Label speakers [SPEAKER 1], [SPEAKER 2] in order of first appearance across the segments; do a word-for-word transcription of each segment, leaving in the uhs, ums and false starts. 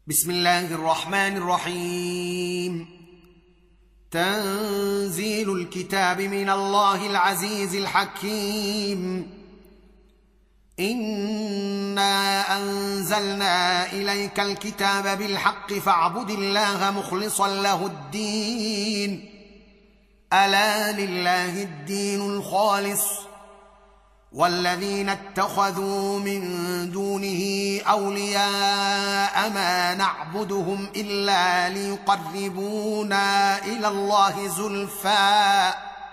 [SPEAKER 1] بسم الله الرحمن الرحيم. تنزيل الكتاب من الله العزيز الحكيم. إنا أنزلنا إليك الكتاب بالحق فاعبد الله مخلصا له الدين، ألا لله الدين الخالص، والذين اتخذوا من دونه أولياء ما نعبدهم إلا ليقربونا إلى الله زلفى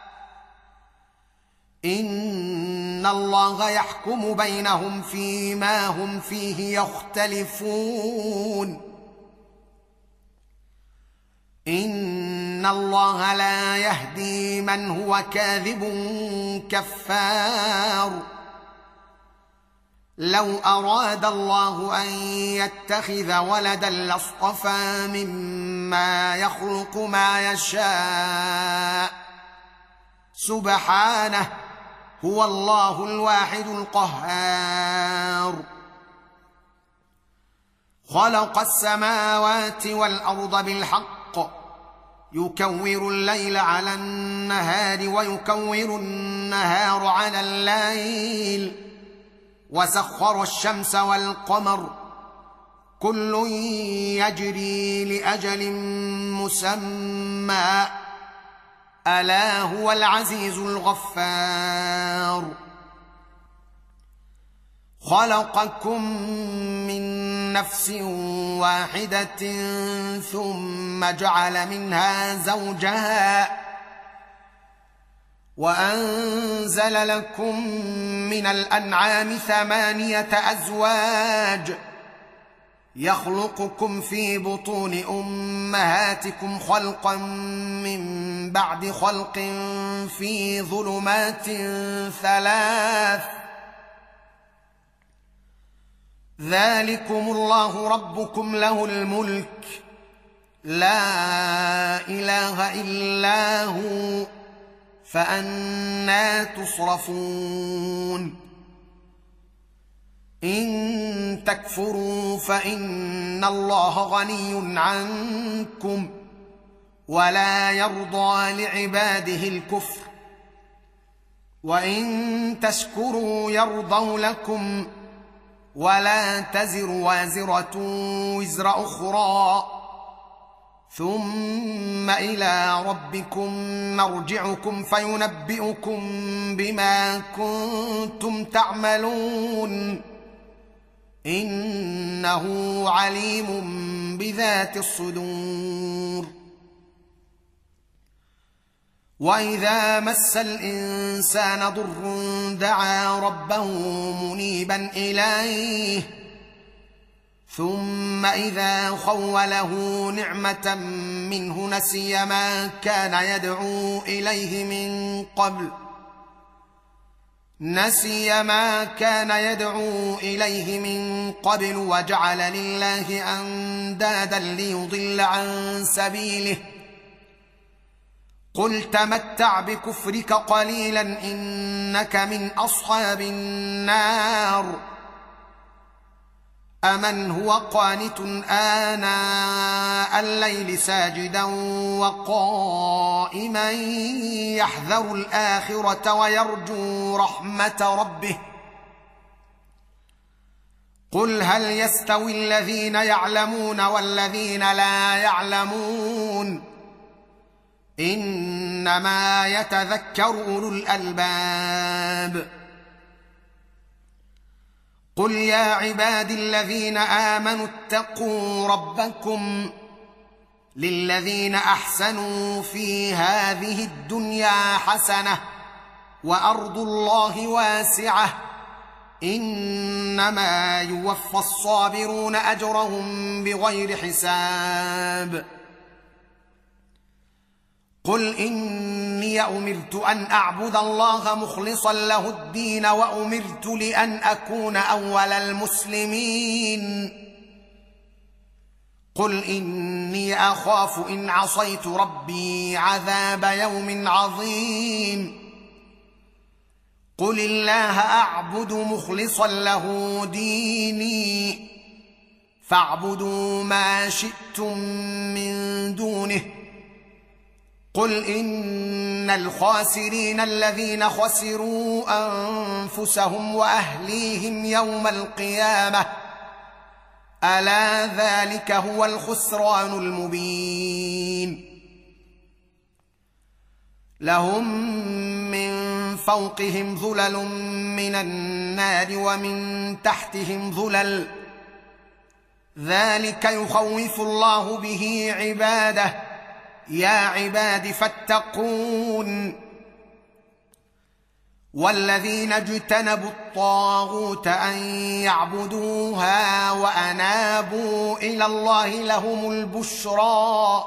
[SPEAKER 1] إن الله يحكم بينهم فيما هم فيه يختلفون. إن الله لا يهدي من هو كاذب كفار. لو أراد الله أن يتخذ ولدا لاصطفى مما يخلق ما يشاء، سبحانه، هو الله الواحد القهار. خلق السماوات والأرض بالحق، يكور الليل على النهار ويكور النهار على الليل، وسخر الشمس والقمر، كل يجري لأجل مسمى، ألا هو العزيز الغفار. خلقكم من نفس واحدة ثم جعل منها زوجها، وأنزل لكم من الأنعام ثمانية أزواج، يخلقكم في بطون أمهاتكم خلقا من بعد خلق في ظلمات ثلاث، ذلكم الله ربكم له الملك، لا إله إلا هو، فأنى تصرفون. إن تكفروا فإن الله غني عنكم، ولا يرضى لعباده الكفر، وإن تشكروا يرضوا لكم، ولا تزر وازرة وزر أخرى، ثم إلى ربكم مرجعكم فينبئكم بما كنتم تعملون، إنه عليم بذات الصدور. وإذا مس الإنسان ضر دعا ربه منيبا إليه، ثم إذا خوله نعمة منه نسي ما كان يدعو إليه من قبل نسي ما كان يدعو إليه من قبل وجعل لله أندادا ليضل عن سبيله. قل تمتع بكفرك قليلا إنك من أصحاب النار. أمن هو قانت آناء الليل ساجدا وقائما يحذر الآخرة ويرجو رحمة ربه، قل هل يستوي الذين يعلمون والذين لا يعلمون، إنما يتذكر أولو الألباب. قل يا عبادي الذين آمنوا اتقوا ربكم، للذين أحسنوا في هذه الدنيا حسنة، وأرض الله واسعة، إنما يوفى الصابرون أجرهم بغير حساب. قل إني أمرت أن أعبد الله مخلصا له الدين، وأمرت لأن أكون أول المسلمين. قل إني أخاف إن عصيت ربي عذاب يوم عظيم. قل الله أعبد مخلصا له ديني، فاعبدوا ما شئتم من دونه قل إن الخاسرين الذين خسروا أنفسهم وأهليهم يوم القيامة ألا ذلك هو الخسران المبين لهم من فوقهم ظلل من النار ومن تحتهم ظلل ذلك يخوف الله به عباده يا عباد فاتقون والذين اجتنبوا الطاغوت أن يعبدوها وأنابوا إلى الله لهم البشرى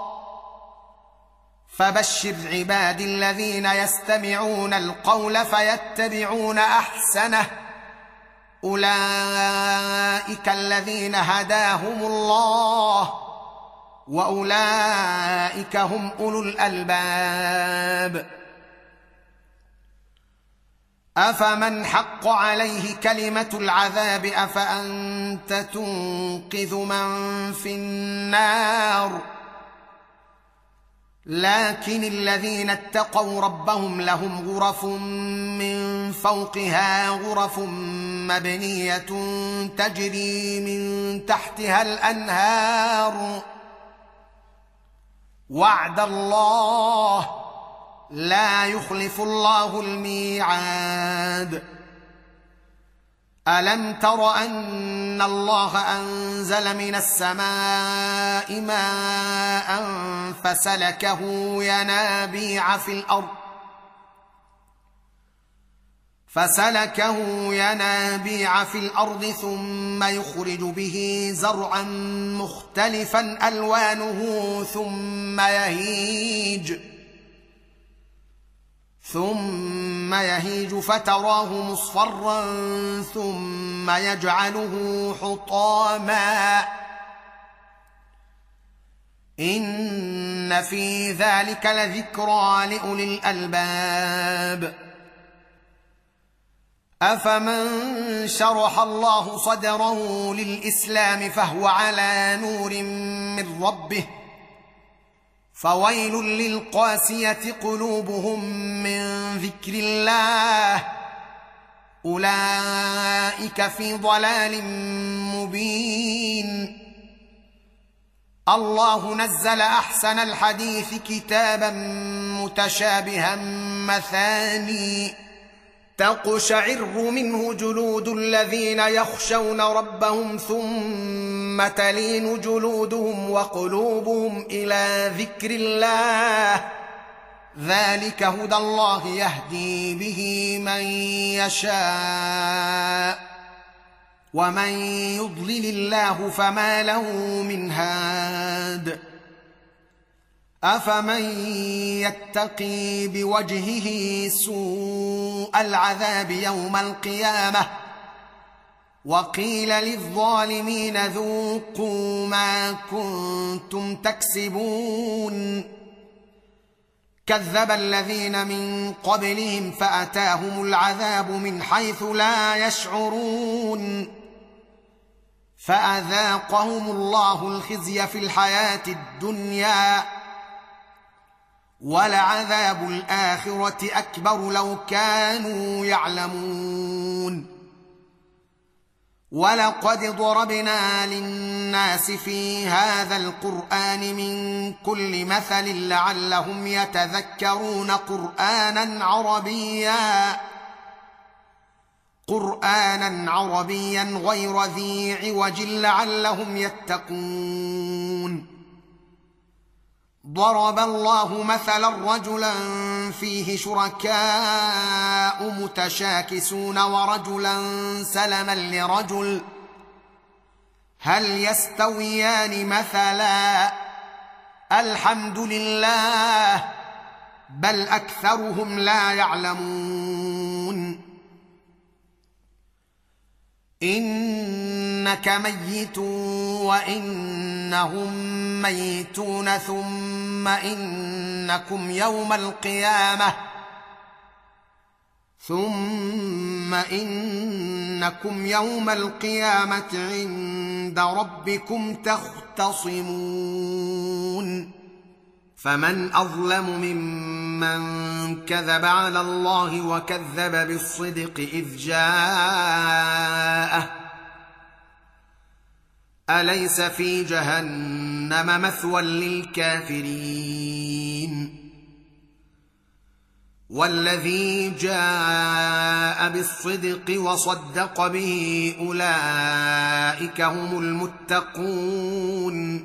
[SPEAKER 1] فبشر عبادي الذين يستمعون القول فيتبعون أحسنه أولئك الذين هداهم الله وأولئك هم أولو الألباب أفمن حق عليه كلمة العذاب أفأنت تنقذ من في النار لكن الذين اتقوا ربهم لهم غرف من فوقها غرف مبنية تجري من تحتها الأنهار وعد الله لا يخلف الله الميعاد ألم تر أن الله أنزل من السماء ماء فسلكه ينابيع في الأرض فسلكه ينابيع في الأرض ثم يخرج به زرعا مختلفا ألوانه ثم يهيج ثم يهيج فتراه مصفرا ثم يجعله حطاما إن في ذلك لذكرى لأولي الألباب أفمن شرح الله صدره للإسلام فهو على نور من ربه فويل للقاسية قلوبهم من ذكر الله أولئك في ضلال مبين الله نزل أحسن الحديث كتابا متشابها مثاني تقشعر منه جلود الذين يخشون ربهم ثم تلين جلودهم وقلوبهم إلى ذكر الله ذلك هدى الله يهدي به من يشاء ومن يضلل الله فما له من هاد أفمن يتقي بوجهه سوء العذاب يوم القيامة وقيل للظالمين ذوقوا ما كنتم تكسبون كذب الذين من قبلهم فأتاهم العذاب من حيث لا يشعرون فأذاقهم الله الخزي في الحياة الدنيا ولعذاب الآخرة أكبر لو كانوا يعلمون ولقد ضربنا للناس في هذا القرآن من كل مثل لعلهم يتذكرون قرآنا عربيا قرآنا عربيا غير ذي عوج لعلهم يتقون ضرب الله مثلا رجلا فيه شركاء متشاكسون ورجلا سلما لرجل هل يستويان مثلا الحمد لله بل أكثرهم لا يعلمون إنك ميت وإنهم ميتون ثم إنكم يوم القيامة ثم إنكم يوم القيامة عند ربكم تختصمون فمن أظلم ممن كذب على الله وكذب بالصدق إذ جاءه أليس في جهنم مثوى للكافرين والذي جاء بالصدق وصدق به أولئك هم المتقون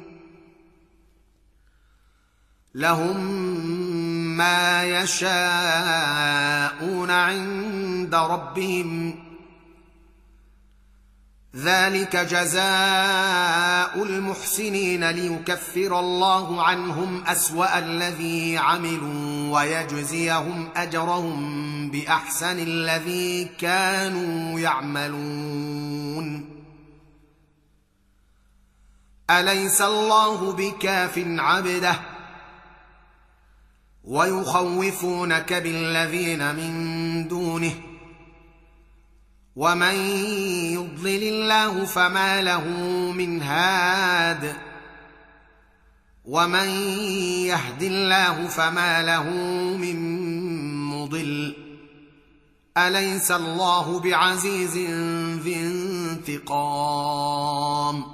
[SPEAKER 1] لهم ما يشاءون عند ربهم ذلك جزاء المحسنين ليكفر الله عنهم أسوأ الذي عملوا ويجزيهم أجرهم بأحسن الذي كانوا يعملون أليس الله بكاف عبده ويخوفونك بالذين من دونه ومن يضلل الله فما له من هاد ومن يهد الله فما له من مضل أليس الله بعزيز ذي انتقام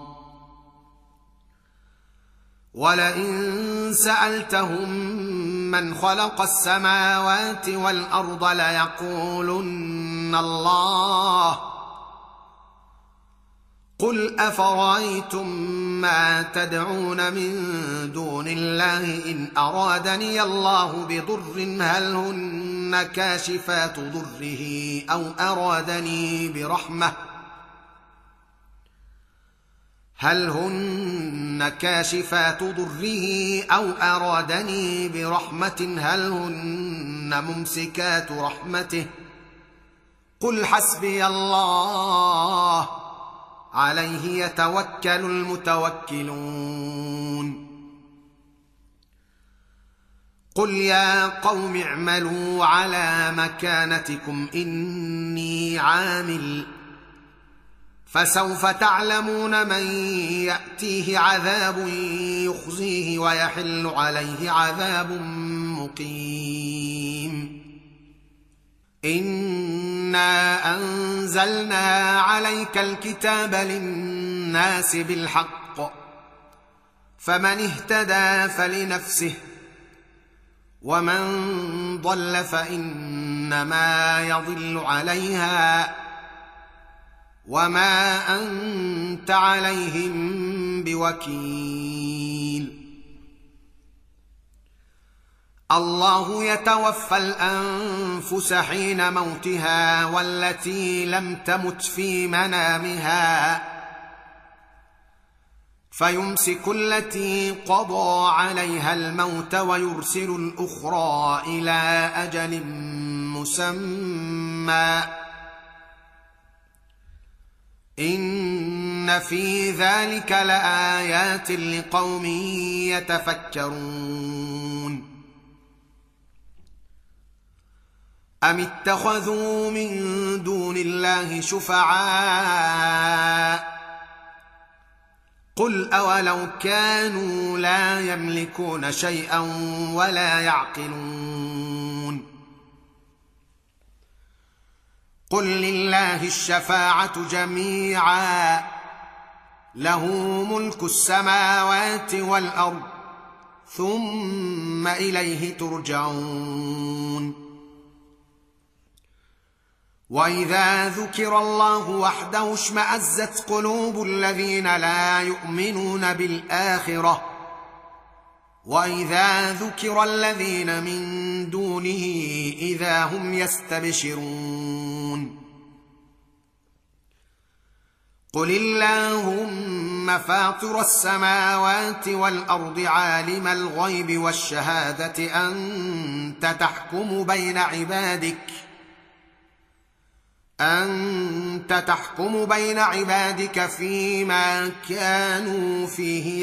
[SPEAKER 1] ولئن سألتهم من خلق السماوات والأرض ليقولن الله قل أفرأيتم ما تدعون من دون الله إن أرادني الله بضر هل هن كاشفات ضره أو أرادني برحمة هل هن كاشفات ضره أو أرادني برحمة هل هن ممسكات رحمته قل حسبي الله عليه يتوكل المتوكلون قل يا قوم اعملوا على مكانتكم إني عامل فسوف تعلمون من يأتيه عذاب يخزيه ويحل عليه عذاب مقيم إنا أنزلنا عليك الكتاب للناس بالحق فمن اهتدى فلنفسه ومن ضل فإنما يضل عليها وما أنت عليهم بوكيل الله يتوفى الأنفس حين موتها والتي لم تمت في منامها فيمسك التي قضى عليها الموت ويرسل الأخرى إلى أجل مسمى إن في ذلك لآيات لقوم يتفكرون أم اتخذوا من دون الله شفعاء قل أولو كانوا لا يملكون شيئا ولا يعقلون قل لله الشفاعة جميعا له ملك السماوات والأرض ثم إليه ترجعون وإذا ذكر الله وحده اشمأزت قلوب الذين لا يؤمنون بالآخرة وإذا ذكر الذين من دونه إذا هم يستبشرون قل اللهم فاطر السماوات والأرض عالم الغيب والشهادة أنت تحكم بين عبادك أنت تحكم بين عبادك فيما كانوا فيه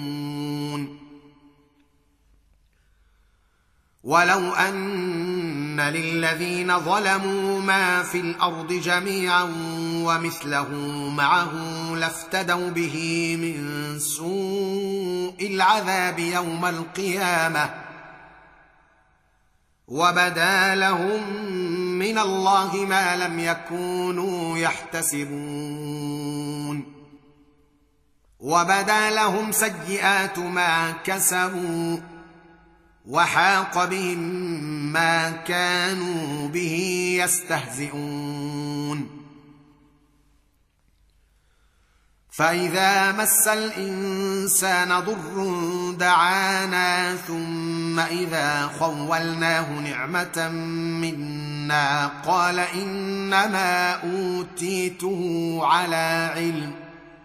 [SPEAKER 1] يختلفون ولو أن إن للذين ظلموا ما في الأرض جميعا ومثله معه لافتدوا به من سوء العذاب يوم القيامة وبدا لهم من الله ما لم يكونوا يحتسبون وبدا لهم سيئات ما كسبوا وحاق بهم ما كانوا به يستهزئون فإذا مس الإنسان ضر دعانا ثم إذا خولناه نعمة منا قال إنما أوتيته على علم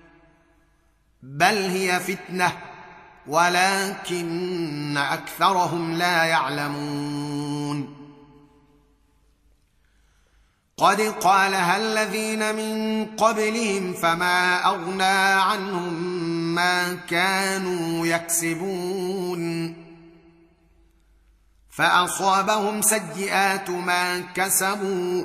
[SPEAKER 1] بل هي فتنة ولكن أكثرهم لا يعلمون قد قالها الذين من قبلهم فما أغنى عنهم ما كانوا يكسبون فأصابهم سيئات ما كسبوا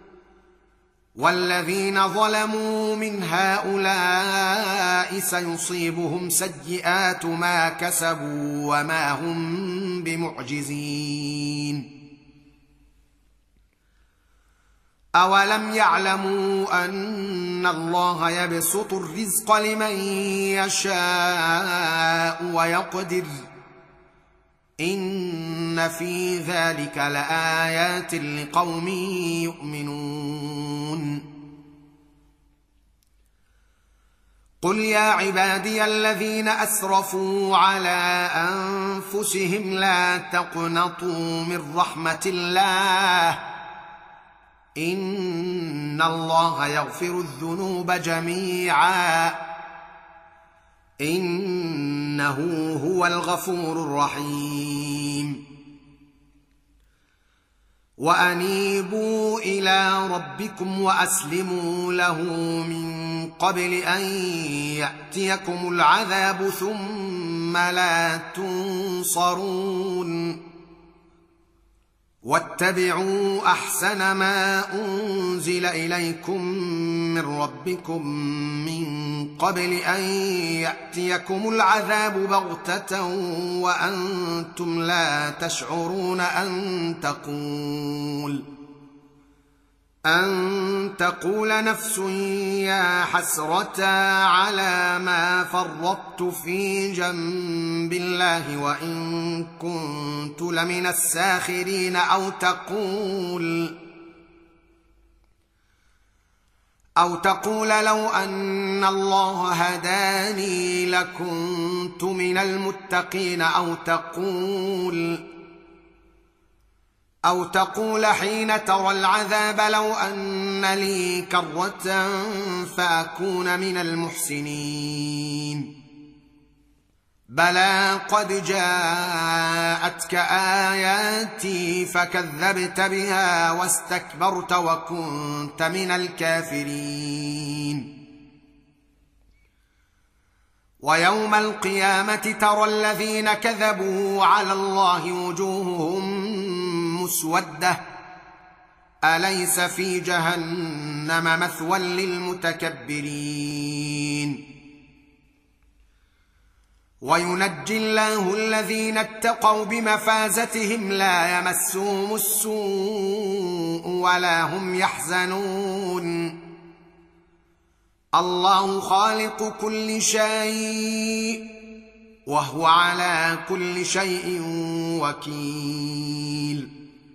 [SPEAKER 1] والذين ظلموا من هؤلاء سيصيبهم سيئات ما كسبوا وما هم بمعجزين أولم يعلموا أن الله يبسط الرزق لمن يشاء ويقدر إن في ذلك لآيات لقوم يؤمنون قل يا عبادي الذين أسرفوا على أنفسهم لا تقنطوا من رحمة الله إن الله يغفر الذنوب جميعا إنه هو الغفور الرحيم وأنيبوا إلى ربكم وأسلموا له من قبل أن يأتيكم العذاب ثم لا تنصرون واتبعوا أحسن ما أنزل إليكم من ربكم من قبل أن يأتيكم العذاب بغتة وأنتم لا تشعرون أن تقول أن تقول نفس يا حسرة على ما فرطت في جنب الله وإن كنت لمن الساخرين أو تقول أو تقول لو أن الله هداني لكنت من المتقين أو تقول أو تقول حين ترى العذاب لو أن لي كرة فأكون من المحسنين بلى قد جاءتك آياتي فكذبت بها واستكبرت وكنت من الكافرين ويوم القيامة ترى الذين كذبوا على الله وجوههم مسودة أليس في جهنم مثوى للمتكبرين وينجي الله الذين اتقوا بمفازتهم لا يمسهم السوء ولا هم يحزنون الله خالق كل شيء وهو على كل شيء وكيل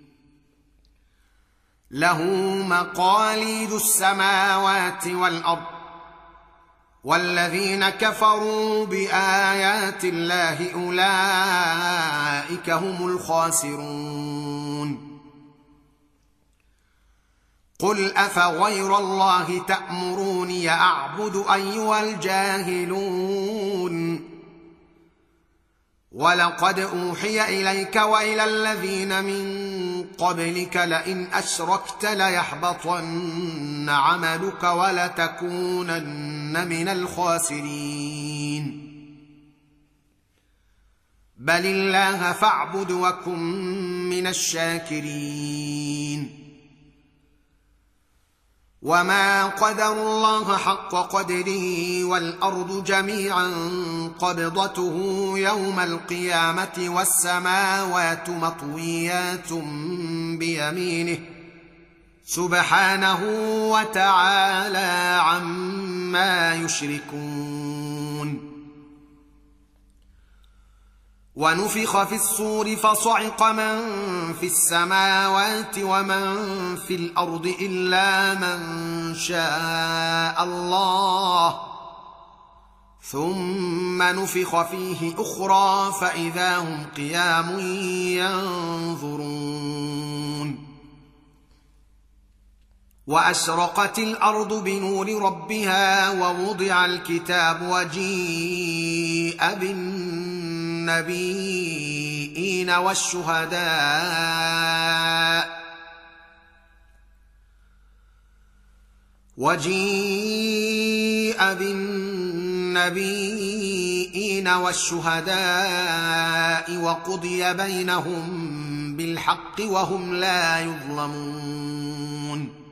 [SPEAKER 1] له مقاليد السماوات والأرض والذين كفروا بآيات الله أولئك هم الخاسرون قل أفغير الله تأمروني أعبد أيها الجاهلون ولقد أوحي إليك وإلى الذين من قبلك لئن أشركت ليحبطن عملك ولتكونن من الخاسرين بل الله فاعبد وكن من الشاكرين وما قدروا الله حق قدره والأرض جميعا قبضته يوم القيامة والسماوات مطويات بيمينه سبحانه وتعالى عما يشركون ونفخ في الصور فصعق من في السماوات ومن في الأرض إلا من شاء الله ثم نفخ فيه أخرى فإذا هم قيام ينظرون وأشرقت الأرض بنور ربها ووضع الكتاب وجيء بالنبيين والشهداء وجيء بالنبيين والشهداء وقضي بينهم بالحق وهم لا يظلمون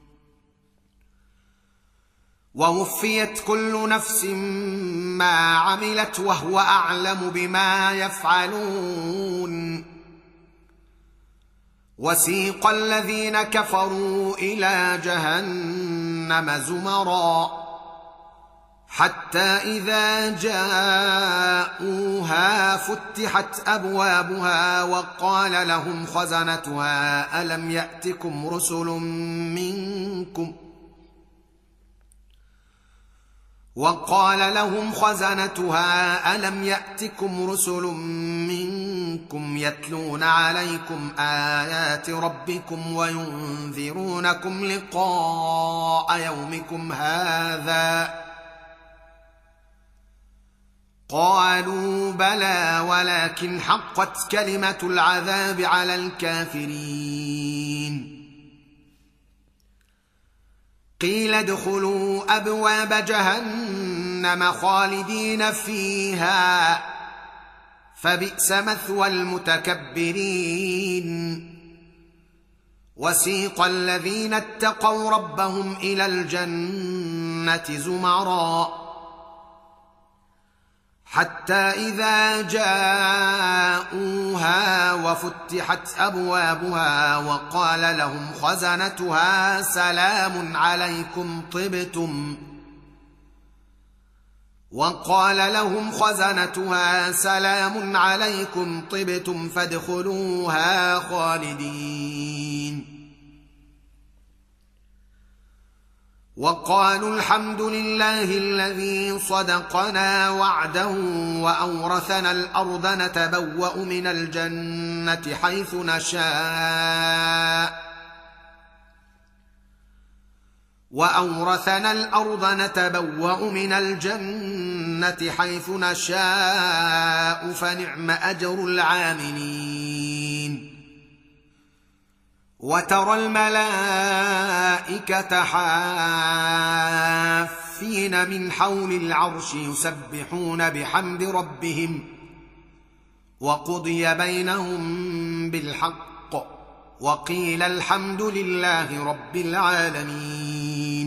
[SPEAKER 1] ووفيت كل نفس ما عملت وهو أعلم بما يفعلون وسيق الذين كفروا إلى جهنم زمرا حتى إذا جاءوها فتحت أبوابها وقال لهم خزنتها ألم يأتكم رسل منكم وقال لهم خزنتها ألم يأتكم رسل منكم يتلون عليكم آيات ربكم وينذرونكم لقاء يومكم هذا قالوا بلى ولكن حقت كلمة العذاب على الكافرين قيل ادخلوا أبواب جهنم خالدين فيها فبئس مثوى المتكبرين وسيق الذين اتقوا ربهم إلى الجنة زمرا حتى إذا جاءوها وفتحت أبوابها وقال لهم خزنتها سلام عليكم طبتم وقال لهم خزنتها سلام عليكم طبتم فادخلوها خالدين وقالوا الحمد لله الذي صدقنا وعده وأورثنا الأرض نتبوأ من الجنة حيث نشاء وأورثنا الأرض نتبوأ من الجنة حيث نشاء فنعم أجر العاملين وترى الملائكة حافين من حول العرش يسبحون بحمد ربهم وقضي بينهم بالحق وقيل الحمد لله رب العالمين